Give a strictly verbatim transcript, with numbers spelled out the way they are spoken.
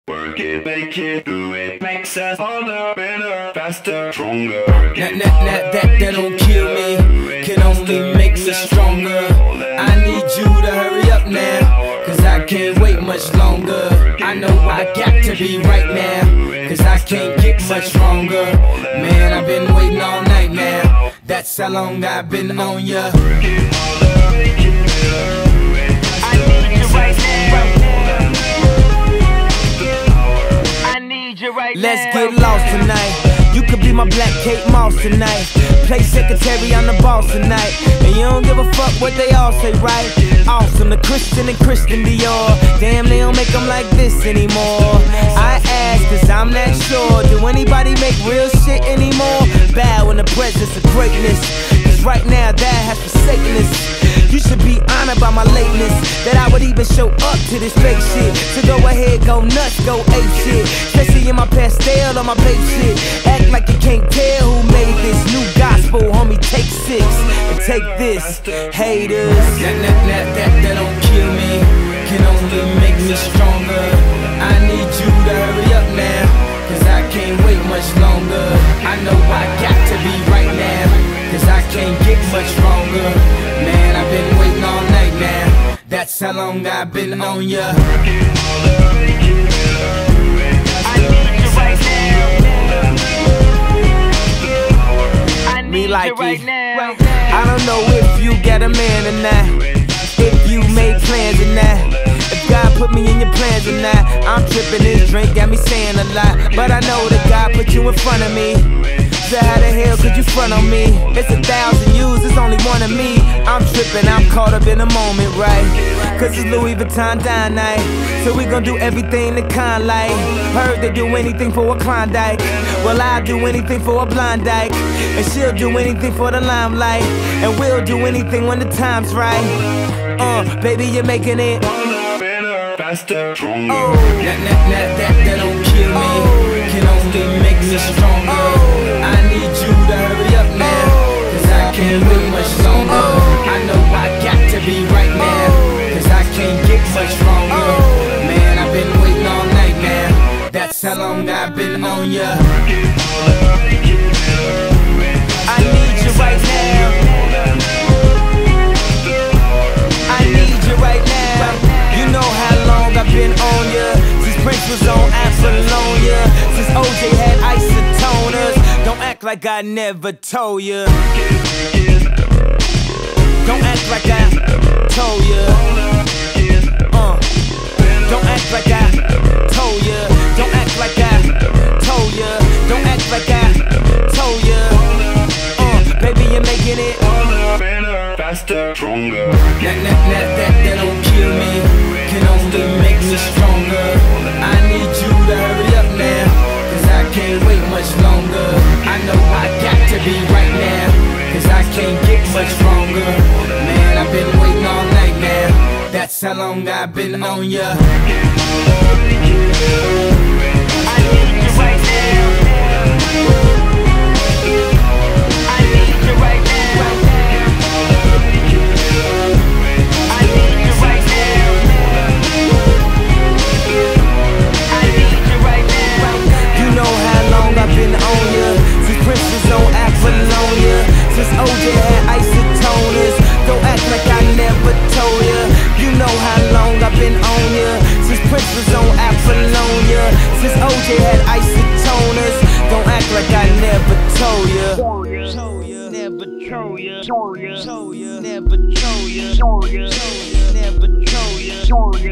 Work it, make it, do it, makes us harder, better, faster, stronger. That, that, that, that, that don't kill me, can only make me stronger. I need you to hurry up now, cause I can't wait much longer. I know I got to be right now, cause I can't get much stronger. Man, I've been waiting all night now, that's how long I've been on ya. Let's get lost tonight. You could be my black Kate Moss tonight. Play secretary, I'm the boss tonight. And you don't give a fuck what they all say, right? Awesome, the Christian and Christian Dior. Damn, they don't make them like this anymore. I ask, cause I'm not sure. Do anybody make real shit anymore? Bow in the presence of greatness, cause right now that has forsaken us. You should be honored by my lateness, that I would even show up to this fake shit. So go ahead, go nuts, go ape shit. Especially in my pastel on my babe shit. Act like you can't tell who made this new gospel, homie, take six and take this, haters. That, that, that, that, that don't kill me, can only make me stronger. I need you to hurry up now, cause I can't wait much longer. I know I got to be right now, cause I can't get much stronger. Man, I've been waiting all night now, that's how long I've been on ya. Me like it. I don't know if you got a man or not, if you made plans or not, if God put me in your plans or not. I'm tripping, this drink got me saying a lot, but I know that God put you in front of me. So how the hell could you front on me? It's a thousand yous, it's only one of me. I'm tripping, I'm caught up in the moment, right? Cause it's Louis Vuitton dine night, so we gon' do everything the kind like. Heard they do anything for a Klondike, well I'll do anything for a blind dyke. And she'll do anything for the limelight, and we'll do anything when the time's right. Uh, baby, you're making it Better, faster, stronger. Oh, that, that, that, that, that don't kill me, can only make me stronger. I need you to hurry up now, cause I can't wait much longer. I know I got to be right now, cause I can't get much stronger. Man, I've been waiting all night now, that's how long I've been on ya. I need you right now, I need you right now. You know how long I've been on ya, since Prince was on Apollonia, since O J had isotoners. Don't act like I never told ya, don't act like I told ya. uh, Don't act like I told ya, don't act like I told ya, don't act like I told ya. uh, Baby, you're making it better, faster, stronger. That, that, that, that, that don't kill me, can only make me stronger. I need you to hurry up now, cause I can't wait much longer. I know I got to be right now, cause I can't get much stronger. Man, I've been waiting all night now, that's how long I've been on ya. I need you right now, I need you right now, I need you right now, I need you right now. You know how long I've been on ya, since Prince was on Apollonia, since O J had isotoners. Don't act like I never told ya. You know how long I've been on ya, since Prince was on Apollonia, since O J had isotoners. Don't act like I never told ya. Never told ya, never told ya, never told ya, never told ya.